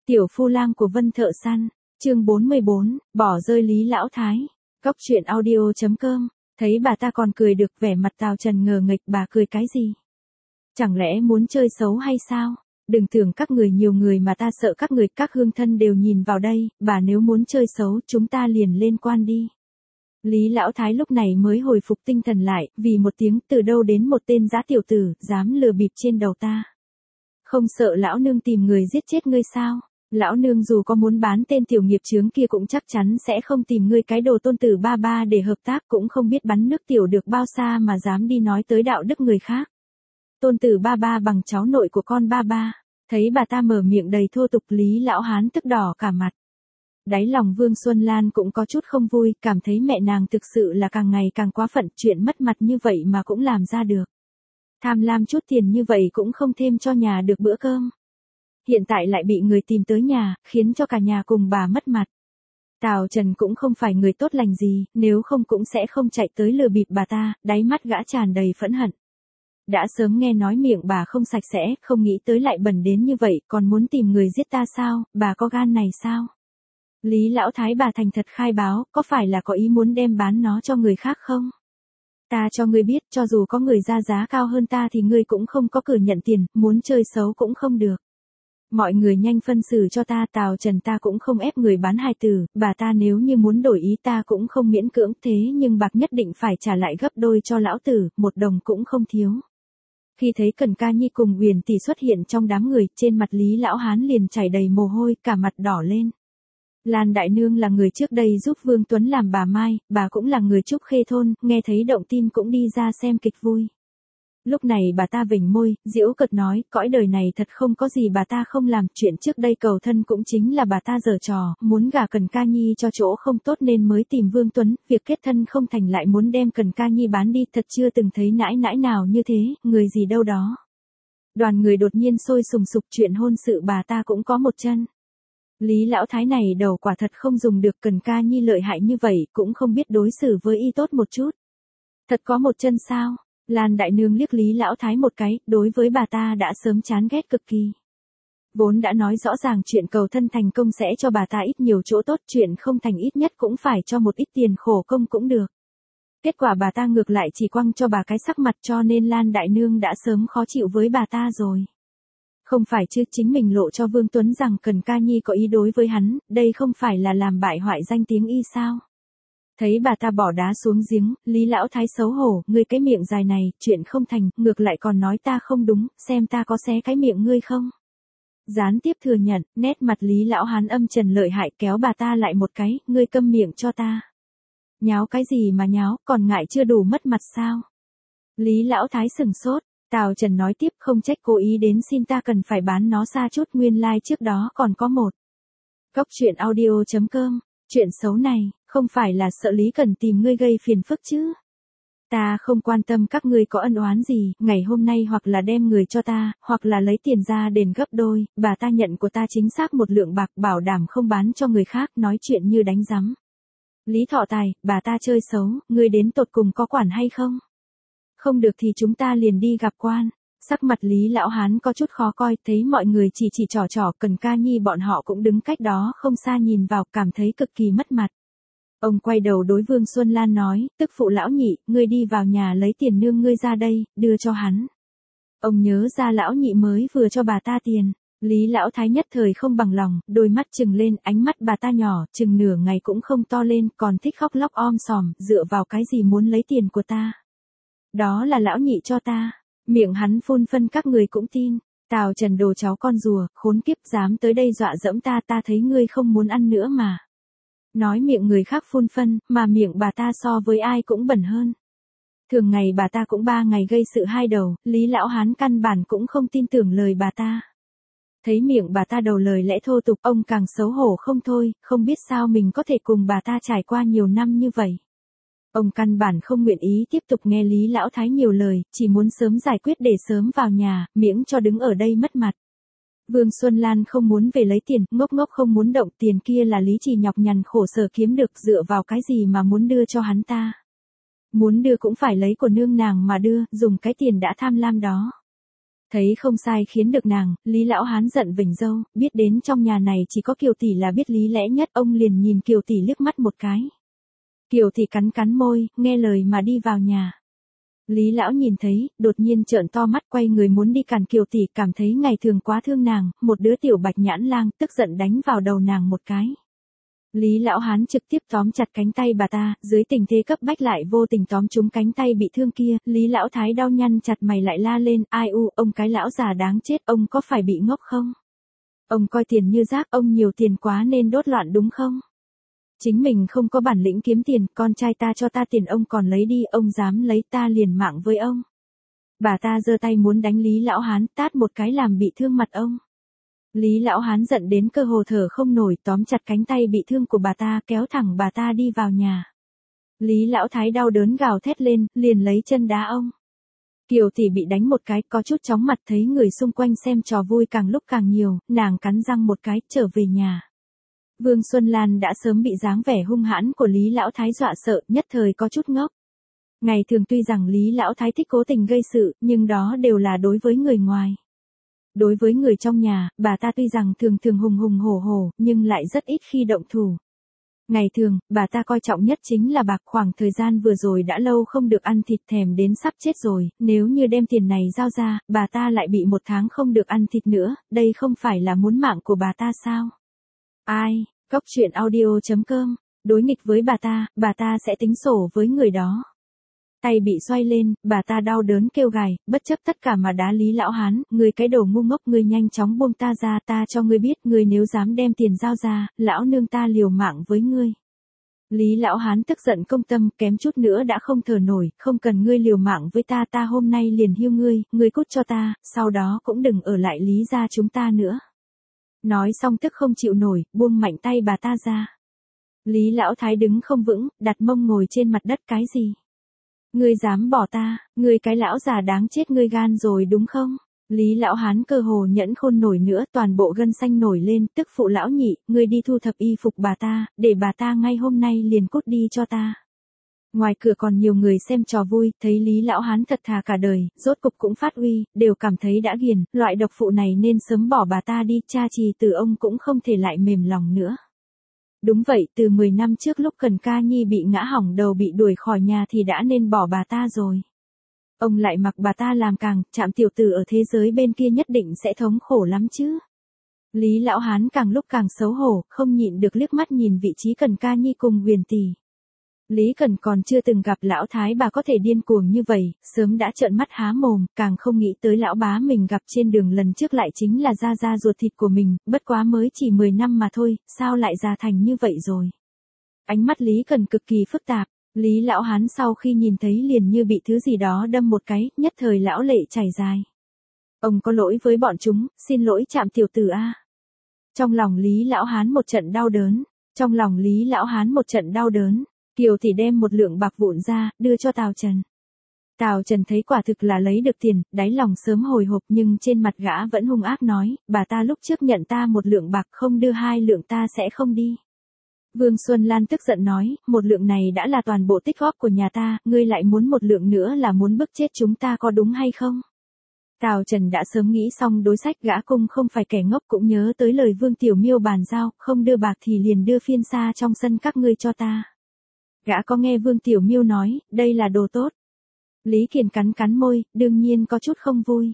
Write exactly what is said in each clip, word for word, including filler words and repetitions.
Tiểu phu lang của Vân Thợ Săn, chương bốn mươi bốn, bỏ rơi Lý Lão Thái. Cóc truyện audio chấm com, thấy bà ta còn cười được, vẻ mặt Tào Trần ngờ nghệch, bà cười cái gì? Chẳng lẽ muốn chơi xấu hay sao? Đừng tưởng các người nhiều người mà ta sợ các người, các hương thân đều nhìn vào đây, bà nếu muốn chơi xấu chúng ta liền lên quan đi. Lý Lão Thái lúc này mới hồi phục tinh thần lại, vì một tiếng từ đâu đến một tên dã tiểu tử, dám lừa bịp trên đầu ta. Không sợ lão nương tìm người giết chết ngươi sao? Lão nương dù có muốn bán tên tiểu nghiệp chướng kia cũng chắc chắn sẽ không tìm ngươi cái đồ tôn tử ba ba để hợp tác, cũng không biết bắn nước tiểu được bao xa mà dám đi nói tới đạo đức người khác. Tôn tử ba ba bằng cháu nội của con ba ba. Thấy bà ta mở miệng đầy thô tục, Lý Lão Hán tức đỏ cả mặt. Đáy lòng Vương Xuân Lan cũng có chút không vui, cảm thấy mẹ nàng thực sự là càng ngày càng quá phận, chuyện mất mặt như vậy mà cũng làm ra được. Tham lam chút tiền như vậy cũng không thêm cho nhà được bữa cơm. Hiện tại lại bị người tìm tới nhà, khiến cho cả nhà cùng bà mất mặt. Tào Trần cũng không phải người tốt lành gì, nếu không cũng sẽ không chạy tới lừa bịp bà ta, đáy mắt gã tràn đầy phẫn hận. Đã sớm nghe nói miệng bà không sạch sẽ, không nghĩ tới lại bẩn đến như vậy, còn muốn tìm người giết ta sao, bà có gan này sao? Lý Lão Thái bà thành thật khai báo, có phải là có ý muốn đem bán nó cho người khác không? Ta cho ngươi biết, cho dù có người ra giá cao hơn ta thì ngươi cũng không có cửa nhận tiền, muốn chơi xấu cũng không được. Mọi người nhanh phân xử cho ta, Tào Trần ta cũng không ép người bán hài tử, bà ta nếu như muốn đổi ý ta cũng không miễn cưỡng, thế nhưng bạc nhất định phải trả lại gấp đôi cho lão tử, một đồng cũng không thiếu. Khi thấy Cần Ca Nhi cùng Uyển tỷ xuất hiện trong đám người, trên mặt Lý Lão Hán liền chảy đầy mồ hôi, cả mặt đỏ lên. Lan Đại Nương là người trước đây giúp Vương Tuấn làm bà Mai, bà cũng là người Trúc Khê thôn, nghe thấy động tin cũng đi ra xem kịch vui. Lúc này bà ta vểnh môi, giễu cợt nói, cõi đời này thật không có gì bà ta không làm, chuyện trước đây cầu thân cũng chính là bà ta giở trò, muốn gả Cần Ca Nhi cho chỗ không tốt nên mới tìm Vương Tuấn, việc kết thân không thành lại muốn đem Cần Ca Nhi bán đi, thật chưa từng thấy nãi nãi nào như thế, người gì đâu đó. Đoàn người đột nhiên sôi sùng sục, chuyện hôn sự bà ta cũng có một chân. Lý Lão Thái này đầu quả thật không dùng được, Cần Ca Nhi lợi hại như vậy, cũng không biết đối xử với y tốt một chút. Thật có một chân sao? Lan Đại Nương liếc Lý Lão Thái một cái, đối với bà ta đã sớm chán ghét cực kỳ. Vốn đã nói rõ ràng chuyện cầu thân thành công sẽ cho bà ta ít nhiều chỗ tốt, chuyện không thành ít nhất cũng phải cho một ít tiền khổ công cũng được. Kết quả bà ta ngược lại chỉ quăng cho bà cái sắc mặt, cho nên Lan Đại Nương đã sớm khó chịu với bà ta rồi. Không phải chứ, chính mình lộ cho Vương Tuấn rằng Cần Ca Nhi có ý đối với hắn, đây không phải là làm bại hoại danh tiếng y sao? Thấy bà ta bỏ đá xuống giếng, Lý Lão Thái xấu hổ, ngươi cái miệng dài này, chuyện không thành, ngược lại còn nói ta không đúng, xem ta có xé cái miệng ngươi không? Gián tiếp thừa nhận, nét mặt Lý Lão Hán âm trần lợi hại, kéo bà ta lại một cái, ngươi câm miệng cho ta. Nháo cái gì mà nháo, còn ngại chưa đủ mất mặt sao? Lý Lão Thái sừng sốt. Tào Trần nói tiếp, không trách cố ý đến xin ta cần phải bán nó xa chút, nguyên lai like trước đó còn có một. Cóc truyện audio chấm com, chuyện xấu này, không phải là sợ Lý Cần tìm ngươi gây phiền phức chứ. Ta không quan tâm các ngươi có ân oán gì, ngày hôm nay hoặc là đem người cho ta, hoặc là lấy tiền ra đền gấp đôi, bà ta nhận của ta chính xác một lượng bạc, bảo đảm không bán cho người khác, nói chuyện như đánh rắm. Lý Thọ Tài, bà ta chơi xấu, ngươi đến tột cùng có quản hay không? Không được thì chúng ta liền đi gặp quan. Sắc mặt Lý Lão Hán có chút khó coi, thấy mọi người chỉ chỉ trò trò, Cần Ca Nhi bọn họ cũng đứng cách đó không xa nhìn vào, cảm thấy cực kỳ mất mặt. Ông quay đầu đối Vương Xuân Lan nói, tức phụ lão nhị, ngươi đi vào nhà lấy tiền nương ngươi ra đây, đưa cho hắn. Ông nhớ ra lão nhị mới vừa cho bà ta tiền. Lý Lão Thái nhất thời không bằng lòng, đôi mắt trừng lên, ánh mắt bà ta nhỏ, chừng nửa ngày cũng không to lên, còn thích khóc lóc om sòm, dựa vào cái gì muốn lấy tiền của ta? Đó là lão nhị cho ta. Miệng hắn phun phân các người cũng tin. Tào Trần đồ cháu con rùa, khốn kiếp, dám tới đây dọa dẫm ta, ta thấy ngươi không muốn ăn nữa mà. Nói miệng người khác phun phân, mà miệng bà ta so với ai cũng bẩn hơn. Thường ngày bà ta cũng ba ngày gây sự hai đầu, Lý Lão Hán căn bản cũng không tin tưởng lời bà ta. Thấy miệng bà ta đầu lời lẽ thô tục, ông càng xấu hổ không thôi, không biết sao mình có thể cùng bà ta trải qua nhiều năm như vậy. Ông căn bản không nguyện ý tiếp tục nghe Lý Lão Thái nhiều lời, chỉ muốn sớm giải quyết để sớm vào nhà, miễn cho đứng ở đây mất mặt. Vương Xuân Lan không muốn về lấy tiền, ngốc ngốc không muốn động, tiền kia là Lý Trì nhọc nhằn khổ sở kiếm được, dựa vào cái gì mà muốn đưa cho hắn ta. Muốn đưa cũng phải lấy của nương nàng mà đưa, dùng cái tiền đã tham lam đó. Thấy không sai khiến được nàng, Lý Lão Hán giận vểnh râu, biết đến trong nhà này chỉ có Kiều tỷ là biết lý lẽ nhất, ông liền nhìn Kiều tỷ liếc mắt một cái. Kiều tỷ cắn cắn môi, nghe lời mà đi vào nhà. Lý Lão nhìn thấy, đột nhiên trợn to mắt quay người muốn đi cản Kiều tỷ, cảm thấy ngày thường quá thương nàng, một đứa tiểu bạch nhãn lang tức giận đánh vào đầu nàng một cái. Lý Lão Hán trực tiếp tóm chặt cánh tay bà ta, dưới tình thế cấp bách lại vô tình tóm trúng cánh tay bị thương kia, Lý Lão Thái đau nhăn chặt mày lại la lên, ai u, ông cái lão già đáng chết, ông có phải bị ngốc không? Ông coi tiền như rác, ông nhiều tiền quá nên đốt loạn đúng không? Chính mình không có bản lĩnh kiếm tiền, con trai ta cho ta tiền ông còn lấy đi, ông dám lấy ta liền mạng với ông. Bà ta giơ tay muốn đánh Lý Lão Hán, tát một cái làm bị thương mặt ông. Lý Lão Hán giận đến cơ hồ thở không nổi, tóm chặt cánh tay bị thương của bà ta, kéo thẳng bà ta đi vào nhà. Lý Lão Thái đau đớn gào thét lên, liền lấy chân đá ông. Kiều tỷ bị đánh một cái, có chút chóng mặt, thấy người xung quanh xem trò vui càng lúc càng nhiều, nàng cắn răng một cái, trở về nhà. Vương Xuân Lan đã sớm bị dáng vẻ hung hãn của Lý Lão Thái dọa sợ, nhất thời có chút ngốc. Ngày thường tuy rằng Lý Lão Thái thích cố tình gây sự, nhưng đó đều là đối với người ngoài. Đối với người trong nhà, bà ta tuy rằng thường thường hùng hùng hổ hổ, nhưng lại rất ít khi động thủ. Ngày thường, bà ta coi trọng nhất chính là bạc, khoảng thời gian vừa rồi đã lâu không được ăn thịt thèm đến sắp chết rồi, nếu như đem tiền này giao ra, bà ta lại bị một tháng không được ăn thịt nữa, đây không phải là muốn mạng của bà ta sao? Ai, Cóc truyện audio chấm com, đối nghịch với bà ta, bà ta sẽ tính sổ với người đó. Tay bị xoay lên, bà ta đau đớn kêu gài, bất chấp tất cả mà đá Lý Lão Hán, ngươi cái đồ ngu ngốc, ngươi nhanh chóng buông ta ra, ta cho ngươi biết, ngươi nếu dám đem tiền giao ra, lão nương ta liều mạng với ngươi. Lý Lão Hán tức giận công tâm, kém chút nữa đã không thở nổi, không cần ngươi liều mạng với ta, ta hôm nay liền hiêu ngươi, ngươi cút cho ta, sau đó cũng đừng ở lại Lý gia chúng ta nữa. Nói xong tức không chịu nổi, buông mạnh tay bà ta ra. Lý Lão Thái đứng không vững, đặt mông ngồi trên mặt đất, cái gì? Ngươi dám bỏ ta, ngươi cái lão già đáng chết, ngươi gan rồi đúng không? Lý Lão Hán cơ hồ nhẫn khôn nổi nữa, toàn bộ gân xanh nổi lên, tức phụ lão nhị, ngươi đi thu thập y phục bà ta, để bà ta ngay hôm nay liền cút đi cho ta. Ngoài cửa còn nhiều người xem trò vui, thấy Lý Lão Hán thật thà cả đời, rốt cục cũng phát uy, đều cảm thấy đã ghiền, loại độc phụ này nên sớm bỏ bà ta đi, cha Trì Từ ông cũng không thể lại mềm lòng nữa. Đúng vậy, từ mười năm trước lúc Cần Ca Nhi bị ngã hỏng đầu bị đuổi khỏi nhà thì đã nên bỏ bà ta rồi. Ông lại mặc bà ta làm càng, Trạm tiểu tử ở thế giới bên kia nhất định sẽ thống khổ lắm chứ. Lý Lão Hán càng lúc càng xấu hổ, không nhịn được liếc mắt nhìn vị trí Cần Ca Nhi cùng Huyền tỷ. Lý Cần còn chưa từng gặp lão thái bà có thể điên cuồng như vậy, sớm đã trợn mắt há mồm, càng không nghĩ tới lão bá mình gặp trên đường lần trước lại chính là gia gia ruột thịt của mình, bất quá mới chỉ mười năm mà thôi, sao lại già thành như vậy rồi. Ánh mắt Lý Cần cực kỳ phức tạp, Lý Lão Hán sau khi nhìn thấy liền như bị thứ gì đó đâm một cái, nhất thời lão lệ chảy dài. Ông có lỗi với bọn chúng, xin lỗi Trạm tiểu tử a. Trong lòng Lý Lão Hán một trận đau đớn, trong lòng Lý Lão Hán một trận đau đớn. Kiều thì đem một lượng bạc vụn ra, đưa cho Tào Trần. Tào Trần thấy quả thực là lấy được tiền, đáy lòng sớm hồi hộp nhưng trên mặt gã vẫn hung ác nói, bà ta lúc trước nhận ta một lượng bạc không đưa hai lượng ta sẽ không đi. Vương Xuân Lan tức giận nói, một lượng này đã là toàn bộ tích góp của nhà ta, ngươi lại muốn một lượng nữa là muốn bức chết chúng ta có đúng hay không? Tào Trần đã sớm nghĩ xong đối sách, gã cung không phải kẻ ngốc, cũng nhớ tới lời Vương Tiểu Miêu bàn giao, không đưa bạc thì liền đưa phiên xa trong sân các ngươi cho ta. Gã có nghe Vương Tiểu Miêu nói, đây là đồ tốt. Lý Kiền cắn cắn môi, đương nhiên có chút không vui.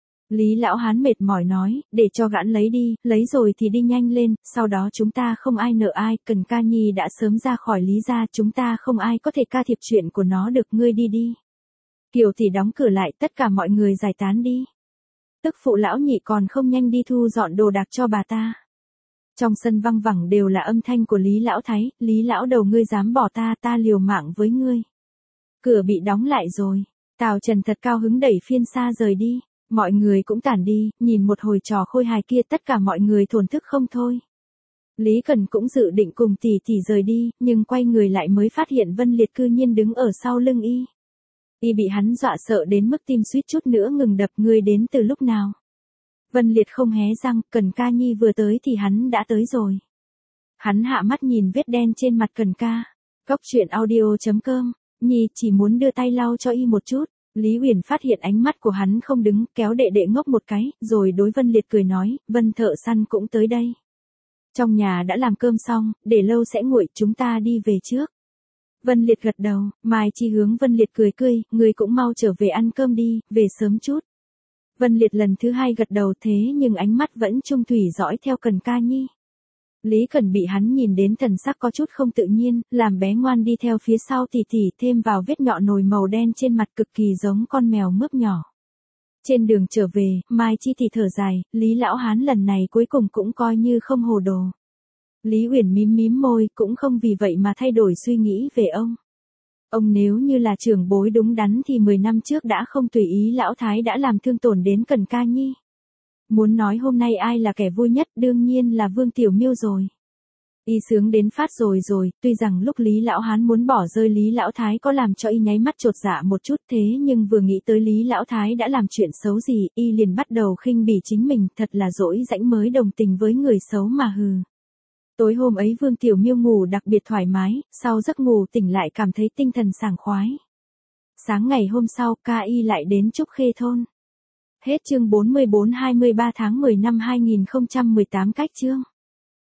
Lý Lão Hán mệt mỏi nói, để cho gã lấy đi, lấy rồi thì đi nhanh lên, sau đó chúng ta không ai nợ ai, Cần Ca Nhi đã sớm ra khỏi Lý gia, chúng ta không ai có thể ca thiệp chuyện của nó được, ngươi đi đi. Kiều thì đóng cửa lại, tất cả mọi người giải tán đi. Tức phụ lão nhị còn không nhanh đi thu dọn đồ đạc cho bà ta. Trong sân văng vẳng đều là âm thanh của Lý Lão Thái, Lý Lão đầu ngươi dám bỏ ta, ta liều mạng với ngươi. Cửa bị đóng lại rồi, Tào Trần thật cao hứng đẩy phiên xa rời đi, mọi người cũng tản đi, nhìn một hồi trò khôi hài kia tất cả mọi người thổn thức không thôi. Lý Cần cũng dự định cùng tỷ tỷ rời đi, nhưng quay người lại mới phát hiện Vân Liệt cư nhiên đứng ở sau lưng y. Y bị hắn dọa sợ đến mức tim suýt chút nữa ngừng đập, ngươi đến từ lúc nào? Vân Liệt không hé răng, Cần Ca Nhi vừa tới thì hắn đã tới rồi. Hắn hạ mắt nhìn vết đen trên mặt Cần Ca. Cóc truyện audio chấm com, Nhi chỉ muốn đưa tay lau cho y một chút. Lý Uyển phát hiện ánh mắt của hắn không đứng, kéo đệ đệ ngốc một cái, rồi đối Vân Liệt cười nói, Vân thợ săn cũng tới đây. Trong nhà đã làm cơm xong, để lâu sẽ nguội, chúng ta đi về trước. Vân Liệt gật đầu, Mai Chi hướng Vân Liệt cười cười, người cũng mau trở về ăn cơm đi, về sớm chút. Vân Liệt lần thứ hai gật đầu thế nhưng ánh mắt vẫn trung thủy dõi theo Cần Ca Nhi. Lý Cần bị hắn nhìn đến thần sắc có chút không tự nhiên, làm bé ngoan đi theo phía sau tỉ tỉ thêm vào vết nhọ nồi màu đen trên mặt cực kỳ giống con mèo mướp nhỏ. Trên đường trở về, Mai Chi thì thở dài, Lý lão hán lần này cuối cùng cũng coi như không hồ đồ. Lý Uyển mím mím môi, cũng không vì vậy mà thay đổi suy nghĩ về ông. Ông nếu như là trưởng bối đúng đắn thì mười năm trước đã không tùy ý lão thái đã làm thương tổn đến Cần Ca Nhi. Muốn nói hôm nay ai là kẻ vui nhất đương nhiên là Vương Tiểu Miêu rồi. Y sướng đến phát rồi rồi, tuy rằng lúc Lý lão hán muốn bỏ rơi Lý lão thái có làm cho y nháy mắt chột dạ một chút thế nhưng vừa nghĩ tới Lý lão thái đã làm chuyện xấu gì, y liền bắt đầu khinh bỉ chính mình, thật là dỗi rãnh mới đồng tình với người xấu mà hừ. Tối hôm ấy Vương Tiểu Miêu ngủ đặc biệt thoải mái, sau giấc ngủ tỉnh lại cảm thấy tinh thần sảng khoái. Sáng ngày hôm sau, ca y lại đến Trúc Khê thôn. Hết chương bốn mươi bốn hai mươi ba tháng mười năm hai nghìn không trăm mười tám cách chương.